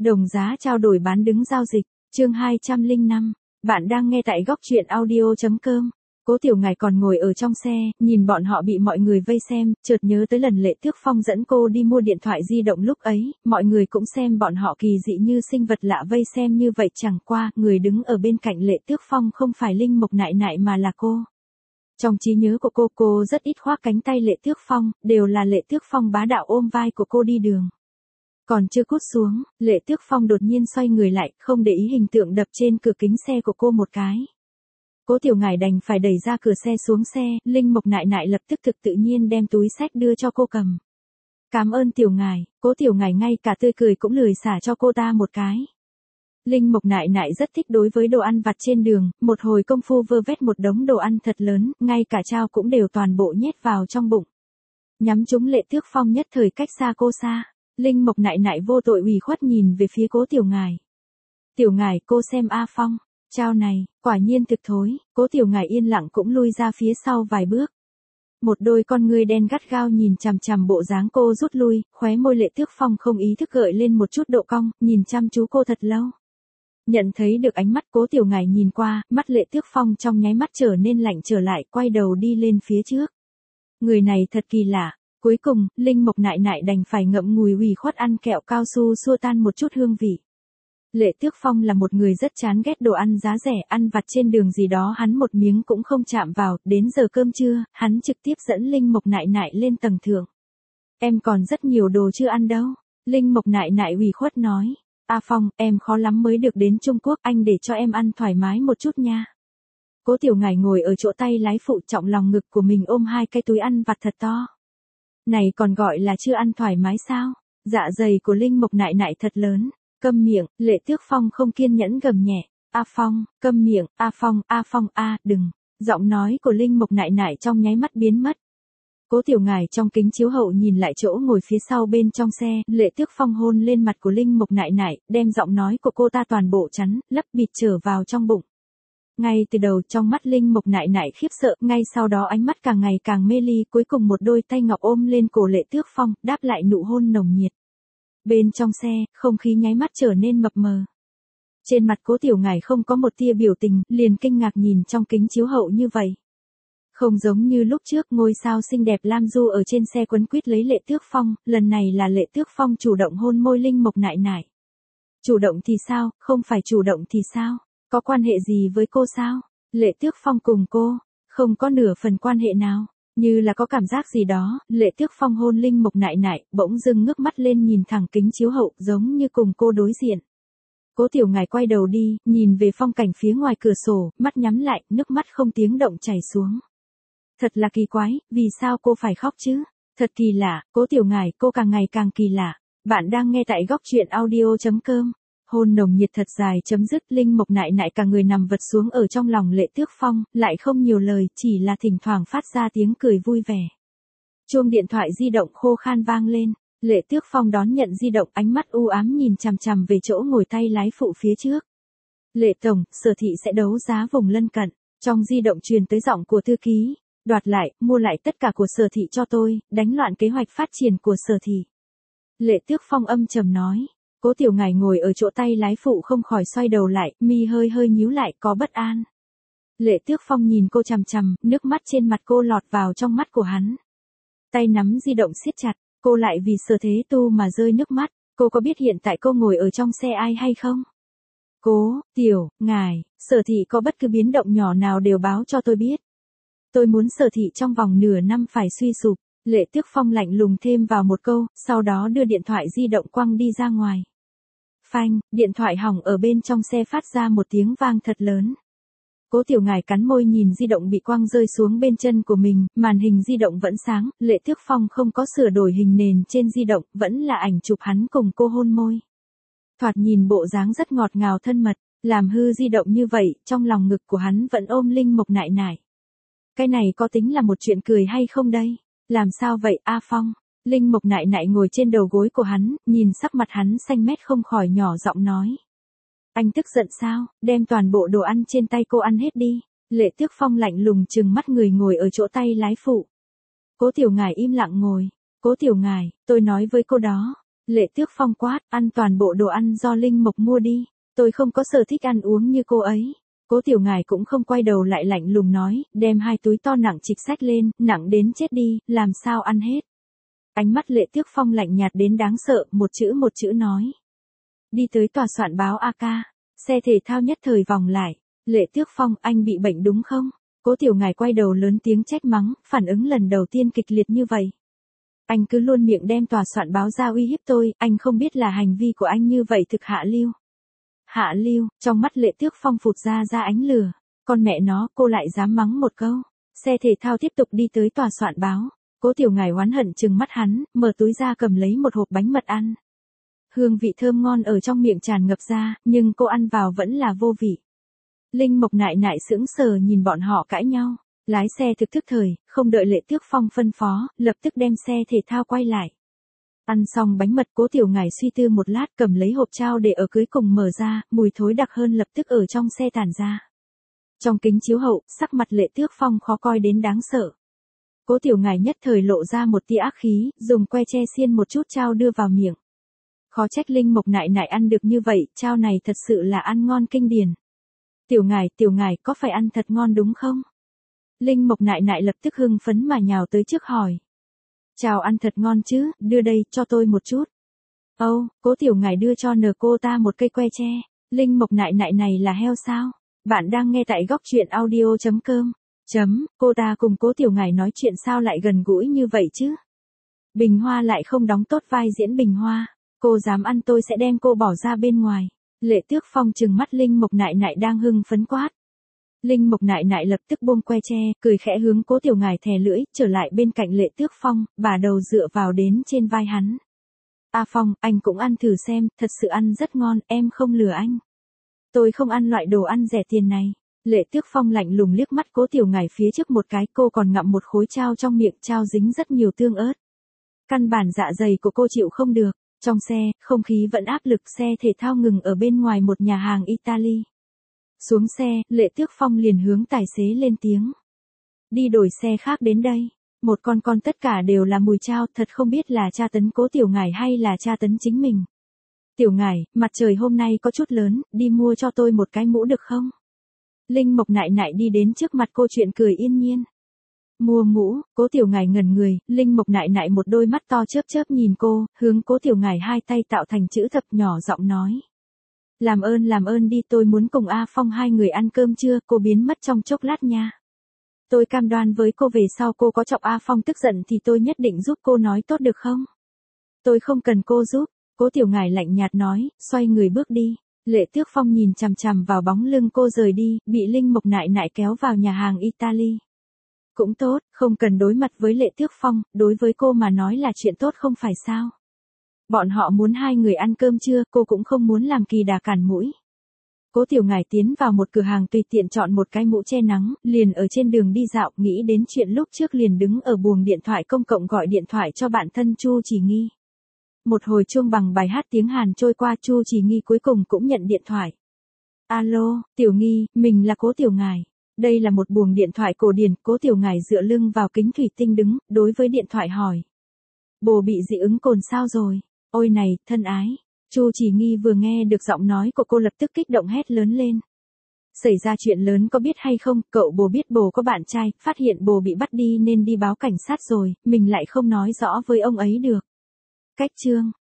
Đồng giá trao đổi bán đứng giao dịch, chương 205. Bạn đang nghe tại góc truyện audio.com. Cố Tiểu Ngải còn ngồi ở trong xe, nhìn bọn họ bị mọi người vây xem, chợt nhớ tới lần Lệ Tước Phong dẫn cô đi mua điện thoại di động lúc ấy, mọi người cũng xem bọn họ kỳ dị như sinh vật lạ vây xem như vậy, chẳng qua, người đứng ở bên cạnh Lệ Tước Phong không phải Linh Mộc Nại Nại mà là cô. Trong trí nhớ của cô rất ít khoác cánh tay Lệ Tước Phong, đều là Lệ Tước Phong bá đạo ôm vai của cô đi đường. Còn chưa cút xuống, Lệ Tước Phong đột nhiên xoay người lại, không để ý hình tượng đập trên cửa kính xe của cô một cái. Cố Tiểu Ngải đành phải đẩy ra cửa xe xuống xe, Linh Mộc Nại Nại lập tức tự nhiên đem túi xách đưa cho cô cầm. Cảm ơn Tiểu Ngải, Cố Tiểu Ngải ngay cả tươi cười cũng lười xả cho cô ta một cái. Linh Mộc Nại Nại rất thích đối với đồ ăn vặt trên đường, một hồi công phu vơ vét một đống đồ ăn thật lớn, ngay cả trao cũng đều toàn bộ nhét vào trong bụng. Nhắm trúng Lệ Tước Phong nhất thời cách xa cô xa. Linh Mộc Nại Nại vô tội ủy khuất nhìn về phía Cố Tiểu Ngải. Tiểu Ngải, cô xem A Phong, trao này, quả nhiên thực thối. Cố Tiểu Ngải yên lặng cũng lui ra phía sau vài bước. Một đôi con ngươi đen gắt gao nhìn chằm chằm bộ dáng cô rút lui, khóe môi Lệ Tước Phong không ý thức gợi lên một chút độ cong, nhìn chăm chú cô thật lâu. Nhận thấy được ánh mắt Cố Tiểu Ngải nhìn qua, mắt Lệ Tước Phong trong nháy mắt trở nên lạnh trở lại, quay đầu đi lên phía trước. Người này thật kỳ lạ. Cuối cùng, Linh Mộc Nại Nại đành phải ngậm ngùi ủy khuất ăn kẹo cao su xua tan một chút hương vị. Lệ Tước Phong là một người rất chán ghét đồ ăn giá rẻ, ăn vặt trên đường gì đó hắn một miếng cũng không chạm vào, đến giờ cơm trưa, hắn trực tiếp dẫn Linh Mộc Nại Nại lên tầng thượng. Em còn rất nhiều đồ chưa ăn đâu, Linh Mộc Nại Nại ủy khuất nói. A Phong, em khó lắm mới được đến Trung Quốc, anh để cho em ăn thoải mái một chút nha. Cố Tiểu Ngải ngồi ở chỗ tay lái phụ, trọng lòng ngực của mình ôm hai cái túi ăn vặt thật to. Này còn gọi là chưa ăn thoải mái sao? Dạ dày của Linh Mộc Nại Nại thật lớn. Câm miệng, Lệ Tước Phong không kiên nhẫn gầm nhẹ. A Phong, câm miệng, A Phong, đừng. Giọng nói của Linh Mộc Nại Nại trong nháy mắt biến mất. Cố Tiểu Ngải trong kính chiếu hậu nhìn lại chỗ ngồi phía sau bên trong xe, Lệ Tước Phong hôn lên mặt của Linh Mộc Nại Nại, đem giọng nói của cô ta toàn bộ chắn, lấp bịt trở vào trong bụng. Ngay từ đầu trong mắt Linh Mộc Nại Nại khiếp sợ, ngay sau đó ánh mắt càng ngày càng mê ly, cuối cùng một đôi tay ngọc ôm lên cổ Lệ Tước Phong, đáp lại nụ hôn nồng nhiệt. Bên trong xe, không khí nháy mắt trở nên mập mờ. Trên mặt Cố Tiểu Ngải không có một tia biểu tình, liền kinh ngạc nhìn trong kính chiếu hậu như vậy. Không giống như lúc trước ngôi sao xinh đẹp Lam Du ở trên xe quấn quýt lấy Lệ Tước Phong, lần này là Lệ Tước Phong chủ động hôn môi Linh Mộc Nại Nại. Chủ động thì sao, không phải chủ động thì sao? Có quan hệ gì với cô sao? Lệ Tước Phong cùng cô, không có nửa phần quan hệ nào. Như là có cảm giác gì đó, Lệ Tước Phong hôn Linh Mộc Nại Nại, bỗng dưng ngước mắt lên nhìn thẳng kính chiếu hậu, giống như cùng cô đối diện. Cố Tiểu Ngải quay đầu đi, nhìn về phong cảnh phía ngoài cửa sổ, mắt nhắm lại, nước mắt không tiếng động chảy xuống. Thật là kỳ quái, vì sao cô phải khóc chứ? Thật kỳ lạ, Cố Tiểu Ngải, cô càng ngày càng kỳ lạ. Bạn đang nghe tại góc truyện audio.com. Hôn nồng nhiệt thật dài chấm dứt, Linh Mộc Nại Nại cả người nằm vật xuống ở trong lòng Lệ Tước Phong, lại không nhiều lời, chỉ là thỉnh thoảng phát ra tiếng cười vui vẻ. Chuông điện thoại di động khô khan vang lên, Lệ Tước Phong đón nhận di động, ánh mắt u ám nhìn chằm chằm về chỗ ngồi tay lái phụ phía trước. Lệ tổng, Sở thị sẽ đấu giá vùng lân cận. Trong di động truyền tới giọng của thư ký, đoạt lại, mua lại tất cả của Sở thị cho tôi, đánh loạn kế hoạch phát triển của Sở thị. Lệ Tước Phong âm trầm nói. Cố Tiểu Ngải ngồi ở chỗ tay lái phụ không khỏi xoay đầu lại, mi hơi nhíu lại, có bất an. Lệ Tước Phong nhìn cô chằm chằm, nước mắt trên mặt cô lọt vào trong mắt của hắn. Tay nắm di động siết chặt, cô lại vì Sở Thế Tu mà rơi nước mắt. Cô có biết hiện tại cô ngồi ở trong xe ai hay không? Cố Tiểu Ngải, Sở thị có bất cứ biến động nhỏ nào đều báo cho tôi biết. Tôi muốn Sở thị trong vòng nửa năm phải suy sụp. Lệ Tước Phong lạnh lùng thêm vào một câu, sau đó đưa điện thoại di động quăng đi ra ngoài. Phanh, điện thoại hỏng ở bên trong xe phát ra một tiếng vang thật lớn. Cố Tiểu Ngải cắn môi nhìn di động bị quăng rơi xuống bên chân của mình, màn hình di động vẫn sáng, Lệ Tước Phong không có sửa đổi hình nền trên di động, vẫn là ảnh chụp hắn cùng cô hôn môi. Thoạt nhìn bộ dáng rất ngọt ngào thân mật, làm hư di động như vậy, trong lòng ngực của hắn vẫn ôm Linh Mộc Nại Nại. Cái này có tính là một chuyện cười hay không đây? Làm sao vậy A Phong? Linh Mộc Nại Nại ngồi trên đầu gối của hắn, nhìn sắc mặt hắn xanh mét không khỏi nhỏ giọng nói. Anh tức giận sao, đem toàn bộ đồ ăn trên tay cô ăn hết đi. Lệ Tước Phong lạnh lùng trừng mắt người ngồi ở chỗ tay lái phụ. Cố Tiểu Ngải im lặng ngồi. Cố Tiểu Ngải, tôi nói với cô đó. Lệ Tước Phong quát, ăn toàn bộ đồ ăn do Linh Mộc mua đi. Tôi không có sở thích ăn uống như cô ấy. Cố Tiểu Ngải cũng không quay đầu lại lạnh lùng nói, đem 2 túi to nặng trịch xách lên, nặng đến chết đi, làm sao ăn hết. Ánh mắt Lệ Tước Phong lạnh nhạt đến đáng sợ, một chữ nói. Đi tới tòa soạn báo AK. Xe thể thao nhất thời vòng lại. Lệ Tước Phong, anh bị bệnh đúng không? Cố Tiểu Ngải quay đầu lớn tiếng trách mắng, phản ứng lần đầu tiên kịch liệt như vậy. Anh cứ luôn miệng đem tòa soạn báo ra uy hiếp tôi, anh không biết là hành vi của anh như vậy thực hạ lưu. Hạ lưu, trong mắt Lệ Tước Phong phụt ra ánh lửa. Con mẹ nó, cô lại dám mắng một câu. Xe thể thao tiếp tục đi tới tòa soạn báo. Cố Tiểu Ngải oán hận trừng mắt hắn, mở túi ra cầm lấy một hộp bánh mật ăn. Hương vị thơm ngon ở trong miệng tràn ngập ra, nhưng cô ăn vào vẫn là vô vị. Linh Mộc nại nại sững sờ nhìn bọn họ cãi nhau. Lái xe thực thức thời, không đợi Lệ Tước Phong phân phó, lập tức đem xe thể thao quay lại. Ăn xong bánh mật, Cố Tiểu Ngải suy tư một lát cầm lấy hộp trao để ở cưới cùng mở ra, mùi thối đặc hơn lập tức ở trong xe tản ra. Trong kính chiếu hậu, sắc mặt Lệ Tước Phong khó coi đến đáng sợ. Cố Tiểu Ngải nhất thời lộ ra một tia ác khí, dùng que tre xiên một chút trao đưa vào miệng. Khó trách Linh Mộc nại nại ăn được như vậy, trao này thật sự là ăn ngon kinh điển. Tiểu Ngải, có phải ăn thật ngon đúng không? Linh Mộc nại nại lập tức hưng phấn mà nhào tới trước hỏi. Chào, ăn thật ngon chứ, đưa đây, cho tôi một chút. Cố Tiểu Ngải đưa cho cô ta một cây que tre. Linh Mộc nại nại này là heo sao? Bạn đang nghe tại góc truyện audio.com. Cô ta cùng Cố Tiểu Ngải nói chuyện sao lại gần gũi như vậy chứ? Bình Hoa lại không đóng tốt vai diễn Bình Hoa. Cô dám ăn tôi sẽ đem cô bỏ ra bên ngoài. Lệ Tước Phong trừng mắt Linh Mộc nại nại đang hưng phấn quát. Linh Mộc nại nại lập tức buông que tre, cười khẽ hướng Cố Tiểu Ngải thè lưỡi, trở lại bên cạnh Lệ Tước Phong, bà đầu dựa vào đến trên vai hắn. A Phong, anh cũng ăn thử xem, thật sự ăn rất ngon, em không lừa anh. Tôi không ăn loại đồ ăn rẻ tiền này. Lệ Tước Phong lạnh lùng liếc mắt Cố Tiểu Ngải phía trước một cái, cô còn ngậm một khối trao trong miệng, trao dính rất nhiều tương ớt. Căn bản dạ dày của cô chịu không được. Trong xe, không khí vẫn áp lực, xe thể thao ngừng ở bên ngoài một nhà hàng Italy. Xuống xe, Lệ Tước Phong liền hướng tài xế lên tiếng. Đi đổi xe khác đến đây. Một con tất cả đều là mùi trao, thật không biết là tra tấn Cố Tiểu Ngải hay là tra tấn chính mình. Tiểu Ngải, mặt trời hôm nay có chút lớn, đi mua cho tôi một cái mũ được không? Linh Mộc nại nại đi đến trước mặt cô chuyện cười yên nhiên. Mua mũ, Cố Tiểu Ngải ngẩn người, Linh Mộc nại nại một đôi mắt to chớp chớp nhìn cô, hướng Cố Tiểu Ngải hai tay tạo thành chữ thập nhỏ giọng nói. Làm ơn đi, tôi muốn cùng A Phong hai người ăn cơm trưa, cô biến mất trong chốc lát nha. Tôi cam đoan với cô về sau cô có chọc A Phong tức giận thì tôi nhất định giúp cô nói tốt được không? Tôi không cần cô giúp, Cố Tiểu Ngải lạnh nhạt nói, xoay người bước đi. Lệ Tước Phong nhìn chằm chằm vào bóng lưng cô rời đi, bị Linh Mộc nại nại kéo vào nhà hàng Italy. Cũng tốt, không cần đối mặt với Lệ Tước Phong, đối với cô mà nói là chuyện tốt không phải sao? Bọn họ muốn hai người ăn cơm trưa, cô cũng không muốn làm kỳ đà cản mũi. Cố Tiểu Ngải tiến vào một cửa hàng tùy tiện chọn một cái mũ che nắng, liền ở trên đường đi dạo, nghĩ đến chuyện lúc trước liền đứng ở buồng điện thoại công cộng gọi điện thoại cho bạn thân Chu Chỉ Nghi. Một hồi chuông bằng bài hát tiếng Hàn trôi qua, Chu Chỉ Nghi cuối cùng cũng nhận điện thoại. Alo, Tiểu Nghi, mình là Cố Tiểu Ngải. Đây là một buồng điện thoại cổ điển, Cố Tiểu Ngải dựa lưng vào kính thủy tinh đứng, đối với điện thoại hỏi. Bồ bị dị ứng cồn sao rồi? Ôi này, thân ái. Chu Chỉ Nghi vừa nghe được giọng nói của cô lập tức kích động hét lớn lên. Xảy ra chuyện lớn có biết hay không, cậu bồ biết bồ có bạn trai, phát hiện bồ bị bắt đi nên đi báo cảnh sát rồi, mình lại không nói rõ với ông ấy được. Cách chương.